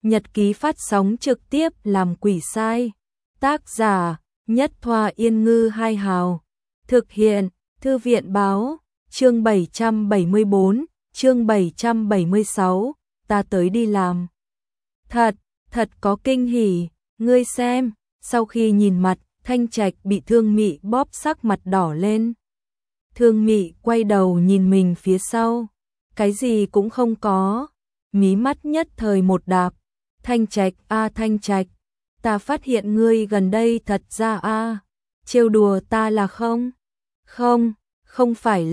Nhật ký phát sóng trực tiếp làm quỷ sai. Tác giả Nhất Thoa Yên Ngư Hai Hào. Thực hiện Thư viện Báo. Chương 774, chương 776, ta tới đi làm. Thật có kinh hỉ, ngươi xem. Sau khi nhìn mặt, Thanh Trạch bị Thương Mị bóp sắc mặt đỏ lên. Thương Mị quay đầu nhìn mình phía sau, cái gì cũng không có, mí mắt nhất thời một đạp. Thanh Trạch Thanh Trạch, ta phát hiện ngươi gần đây thật ra trêu đùa ta là không? Không phải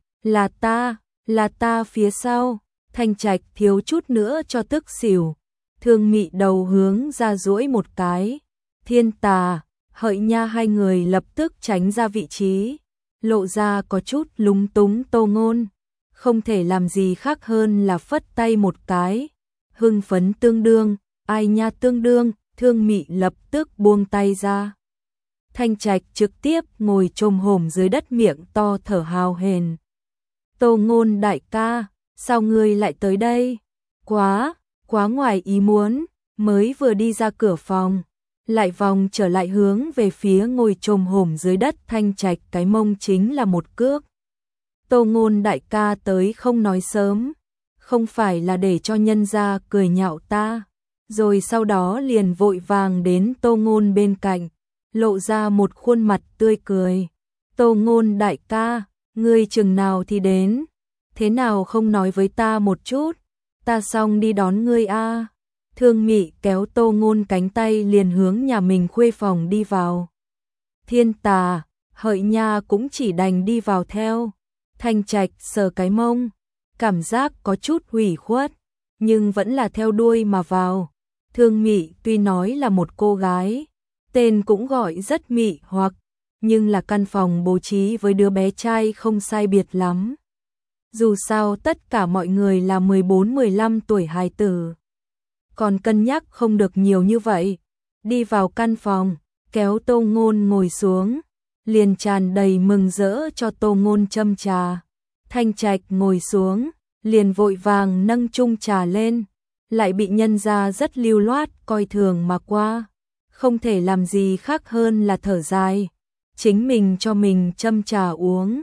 là ta phía sau. Thanh Trạch thiếu chút nữa cho tức xỉu. Thương Mị đầu hướng ra duỗi một cái. Thiên Tà, Hợi Nha hai người lập tức tránh ra vị trí, lộ ra có chút lúng túng. Tô Ngôn không thể làm gì khác hơn là phất tay một cái. Hưng phấn tương đương, ai nha tương đương. Thương Mị lập tức buông tay ra. Thanh Trạch trực tiếp ngồi chồm hổm dưới đất, miệng to thở hào hển. Tô Ngôn đại ca, sao ngươi lại tới đây? Quá ngoài ý muốn. Mới vừa đi ra cửa phòng, lại vòng trở lại hướng về phía ngồi chồm hổm dưới đất Thanh Trạch, cái mông chính là một cước. Tô Ngôn đại ca tới không nói sớm, không phải là để cho nhân gia cười nhạo ta? Rồi sau đó liền vội vàng đến Tô Ngôn bên cạnh, lộ ra một khuôn mặt tươi cười. Tô Ngôn đại ca, ngươi chừng nào thì đến? Thế nào không nói với ta một chút? Ta xong đi đón ngươi a. Thương Mị kéo Tô Ngôn cánh tay liền hướng nhà mình khuê phòng đi vào. Thiên Tà, Hợi Nha cũng chỉ đành đi vào theo. Thanh Trạch sờ cái mông, cảm giác có chút hủy khuất, nhưng vẫn là theo đuôi mà vào. Thương Mị tuy nói là một cô gái, tên cũng gọi rất mị hoặc, nhưng là căn phòng bố trí với đứa bé trai không sai biệt lắm. Dù sao tất cả mọi người là 14-15 tuổi hài tử, còn cân nhắc không được nhiều như vậy. Đi vào căn phòng, kéo Tô Ngôn ngồi xuống, liền tràn đầy mừng rỡ cho Tô Ngôn châm trà. Thanh Trạch ngồi xuống, liền vội vàng nâng chung trà lên, lại bị nhân gia rất lưu loát coi thường mà qua. Không thể làm gì khác hơn là thở dài, chính mình cho mình châm trà uống.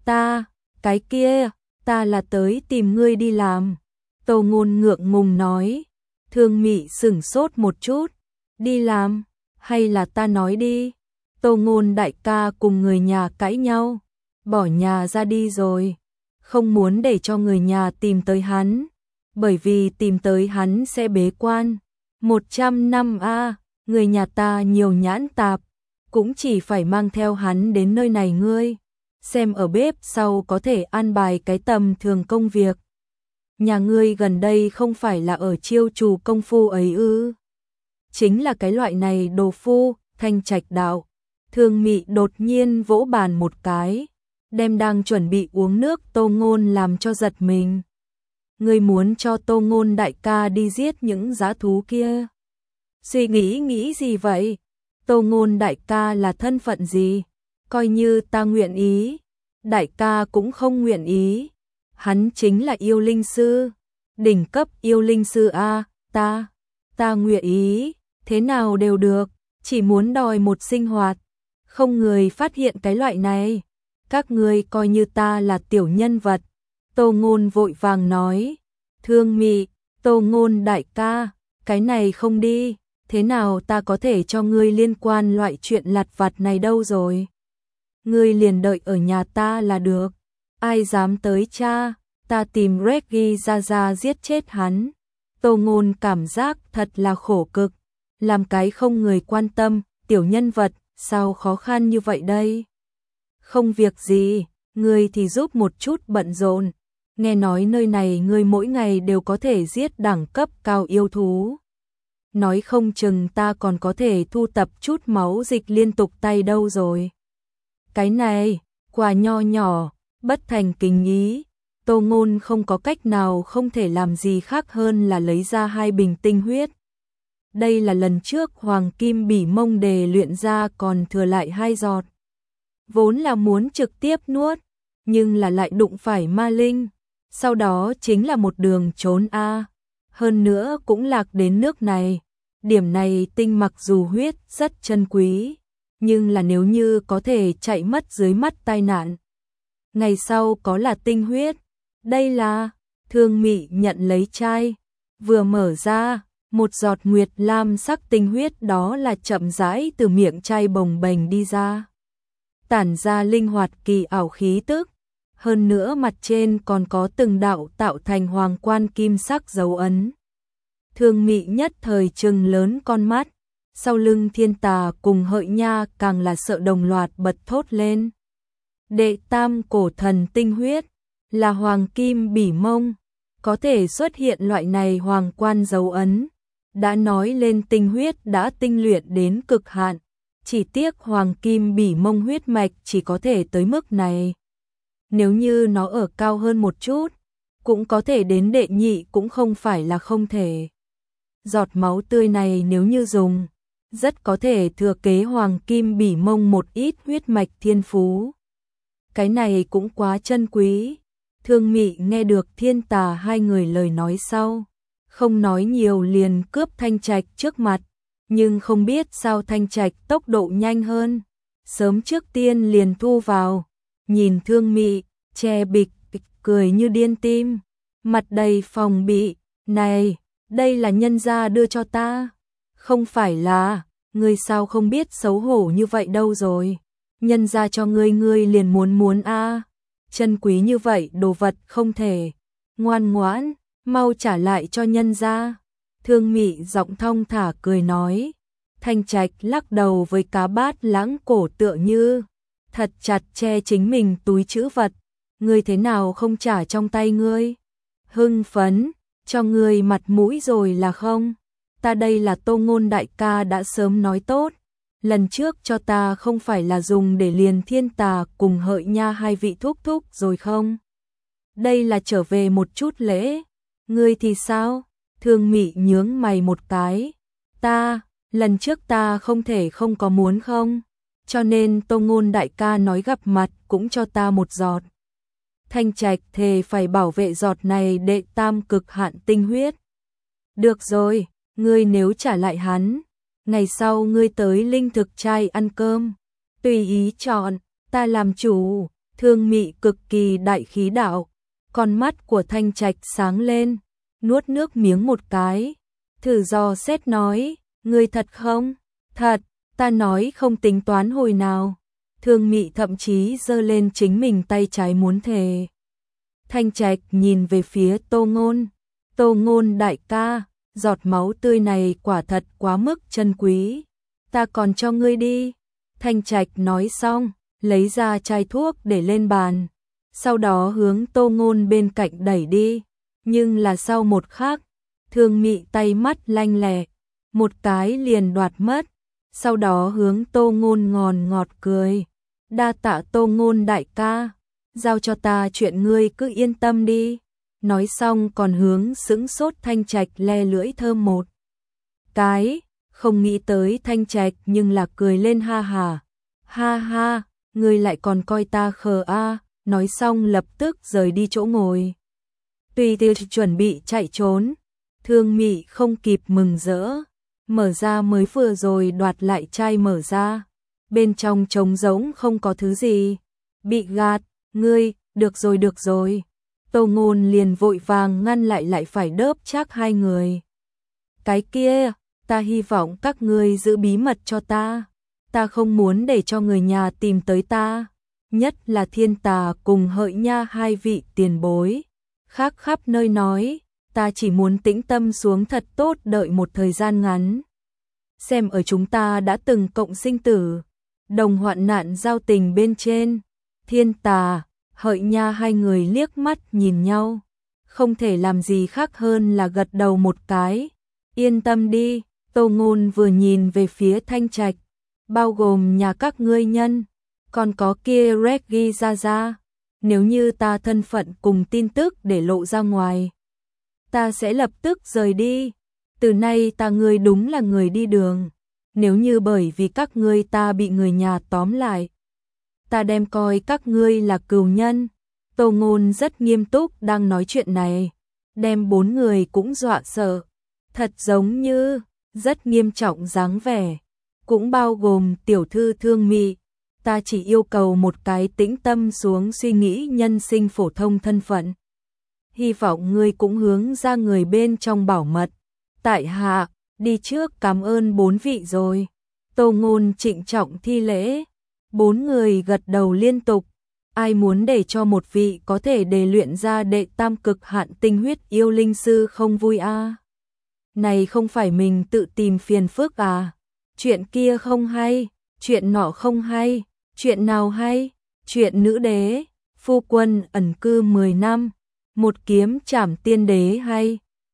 Cái kia, ta là tới tìm ngươi đi làm. Tô Ngôn ngượng ngùng nói. Thương Mị sửng sốt một chút. Đi làm, hay là ta nói đi? Tô Ngôn đại ca cùng người nhà cãi nhau, bỏ nhà ra đi rồi, không muốn để cho người nhà tìm tới hắn, bởi vì tìm tới hắn sẽ bế quan 100 năm người nhà ta nhiều nhãn tạp, cũng chỉ phải mang theo hắn đến nơi này. Ngươi xem ở bếp sau có thể an bài cái tầm thường công việc. Nhà ngươi gần đây không phải là ở chiêu trù công phu ấy ư? Chính là cái loại này đồ phu. Thanh Trạch đạo. Thương Mị đột nhiên vỗ bàn một cái, đem đang chuẩn bị uống nước Tô Ngôn làm cho giật mình. Ngươi muốn cho Tô Ngôn đại ca đi giết những dã thú kia? Suy nghĩ gì vậy? Tô Ngôn đại ca là thân phận gì? Coi như ta nguyện ý, đại ca cũng không nguyện ý. Hắn chính là yêu linh sư, đỉnh cấp yêu linh sư ta nguyện ý, thế nào đều được, chỉ muốn đòi một sinh hoạt. Không người phát hiện cái loại này, các ngươi coi như ta là tiểu nhân vật. Tô Ngôn vội vàng nói. Thương Mị, Tô Ngôn đại ca, cái này không đi, thế nào ta có thể cho ngươi liên quan loại chuyện lặt vặt này đâu rồi. Ngươi liền đợi ở nhà ta là được, ai dám tới cha, ta tìm Reggie ra giết chết hắn. Tô Ngôn cảm giác thật là khổ cực, làm cái không người quan tâm, tiểu nhân vật, sao khó khăn như vậy đây? Không việc gì, ngươi thì giúp một chút bận rộn. Nghe nói nơi này ngươi mỗi ngày đều có thể giết đẳng cấp cao yêu thú. Nói không chừng ta còn có thể thu tập chút máu dịch liên tục tay đâu rồi. Cái này, quà nho nhỏ, bất thành kính ý. Tô Ngôn không có cách nào không thể làm gì khác hơn là lấy ra 2 bình tinh huyết. Đây là lần trước Hoàng Kim Bỉ Mông Đề luyện ra còn thừa lại 2 giọt. Vốn là muốn trực tiếp nuốt, nhưng là lại đụng phải ma linh. Sau đó chính là một đường trốn hơn nữa cũng lạc đến nước này. Điểm này Tinh mặc dù huyết rất chân quý, nhưng là nếu như có thể chạy mất dưới mắt tai nạn, ngày sau có là tinh huyết. Đây là, Thương Mị nhận lấy chai, vừa mở ra, một giọt nguyệt lam sắc tinh huyết đó là chậm rãi từ miệng chai bồng bềnh đi ra, tản ra linh hoạt kỳ ảo khí tức, hơn nữa mặt trên còn có từng đạo tạo thành hoàng quan kim sắc dấu ấn. Thương Mị nhất thời trừng lớn con mắt, sau lưng Thiên Tà cùng Hợi Nha càng là sợ đồng loạt bật thốt lên. Đệ tam cổ thần tinh huyết, là hoàng kim bỉ mông, có thể xuất hiện loại này hoàng quan dấu ấn, đã nói lên tinh huyết đã tinh luyện đến cực hạn, chỉ tiếc hoàng kim bỉ mông huyết mạch chỉ có thể tới mức này. Nếu như nó ở cao hơn một chút, cũng có thể đến đệ nhị cũng không phải là không thể. Giọt máu tươi này nếu như dùng, rất có thể thừa kế hoàng kim bỉ mông một ít huyết mạch thiên phú. Cái này cũng quá chân quý. Thương Mị nghe được Thiên Tà hai người lời nói sau, không nói nhiều liền cướp Thanh Trạch trước mặt, nhưng không biết sao Thanh Trạch tốc độ nhanh hơn, sớm trước tiên liền thu vào, nhìn Thương Mị, che bịch, cười như điên tim, mặt đầy phòng bị, này, đây là nhân gia đưa cho ta, không phải là, ngươi sao không biết xấu hổ như vậy đâu rồi, nhân gia cho ngươi liền muốn a. Chân quý như vậy đồ vật không thể, ngoan ngoãn, mau trả lại cho nhân gia. Thương Mị giọng thong thả cười nói. Thanh Trạch lắc đầu với cá bát lãng cổ tựa như thật chặt che chính mình túi trữ vật. Ngươi thế nào không trả trong tay ngươi? Hưng phấn, cho ngươi mặt mũi rồi là không? Ta đây là Tô Ngôn đại ca đã sớm nói tốt. Lần trước cho ta không phải là dùng để liền Thiên Tà cùng Hợi Nha hai vị thúc thúc rồi không? Đây là trở về một chút lễ. Ngươi thì sao? Thương Mị nhướng mày một cái. Ta, lần trước ta không thể không có muốn không? Cho nên Tô Ngôn đại ca nói gặp mặt cũng cho ta một giọt. Thanh Trạch thề phải bảo vệ giọt này đệ tam cực hạn tinh huyết. Được rồi, ngươi nếu trả lại hắn, ngày sau ngươi tới linh thực trai ăn cơm, tùy ý chọn, ta làm chủ. Thương Mị cực kỳ đại khí đạo, con mắt của Thanh Trạch sáng lên, nuốt nước miếng một cái, thử dò xét nói, ngươi thật không? Thật, ta nói không tính toán hồi nào. Thương Mị thậm chí giơ lên chính mình tay trái muốn thề. Thanh Trạch nhìn về phía Tô Ngôn, Tô Ngôn đại ca, giọt máu tươi này quả thật quá mức chân quý, ta còn cho ngươi đi. Thanh Trạch nói xong, lấy ra chai thuốc để lên bàn, sau đó hướng Tô Ngôn bên cạnh đẩy đi, nhưng là sau một khắc, Thương Mị tay mắt lanh lẹ, một cái liền đoạt mất, sau đó hướng Tô Ngôn ngòn ngọt cười, đa tạ Tô Ngôn đại ca, giao cho ta chuyện ngươi cứ yên tâm đi. Nói xong còn hướng sững sốt Thanh Trạch le lưỡi thơm một cái, không nghĩ tới Thanh Trạch nhưng là cười lên ha ha. Ha ha, ngươi lại còn coi ta khờ a. Nói xong lập tức rời đi chỗ ngồi. Tùy tiêu chuẩn bị chạy trốn, Thương Mị không kịp mừng rỡ, mở ra mới vừa rồi đoạt lại chai mở ra, bên trong trống rỗng không có thứ gì. Bị gạt, ngươi, được rồi. Tô Ngôn liền vội vàng ngăn lại phải đớp chắc hai người. Cái kia, ta hy vọng các ngươi giữ bí mật cho ta không muốn để cho người nhà tìm tới ta, nhất là Thiên Tà cùng Hợi Nha hai vị tiền bối. Khác khắp nơi nói, ta chỉ muốn tĩnh tâm xuống thật tốt đợi một thời gian ngắn. Xem ở chúng ta đã từng cộng sinh tử, đồng hoạn nạn giao tình bên trên, Thiên Tà, Hợi Nha hai người liếc mắt nhìn nhau, không thể làm gì khác hơn là gật đầu một cái. Yên tâm đi, Tô Ngôn vừa nhìn về phía Thanh Trạch, bao gồm nhà các ngươi nhân, còn có kia Reggie ra. Nếu như ta thân phận cùng tin tức để lộ ra ngoài, ta sẽ lập tức rời đi. Từ nay ta ngươi đúng là người đi đường. Nếu như bởi vì các ngươi ta bị người nhà tóm lại, ta đem coi các ngươi là cừu nhân. Tô Ngôn rất nghiêm túc đang nói chuyện này. đem bốn người cũng dọa sợ, thật giống như rất nghiêm trọng dáng vẻ, cũng bao gồm tiểu thư Thương Mị. Ta chỉ yêu cầu một cái tĩnh tâm xuống suy nghĩ nhân sinh phổ thông thân phận. Hy vọng ngươi cũng hướng ra người bên trong bảo mật. Tại hạ, đi trước cảm ơn bốn vị rồi. Tô Ngôn trịnh trọng thi lễ. Bốn người gật đầu liên tục. Ai muốn để cho một vị có thể đề luyện ra đệ tam cực hạn tinh huyết yêu linh sư không vui a? Này không phải mình tự tìm phiền phức à? Chuyện kia không hay, chuyện nọ không hay, chuyện nào hay? Chuyện nữ đế, phu quân ẩn cư 10 năm, một kiếm trảm tiên đế hay?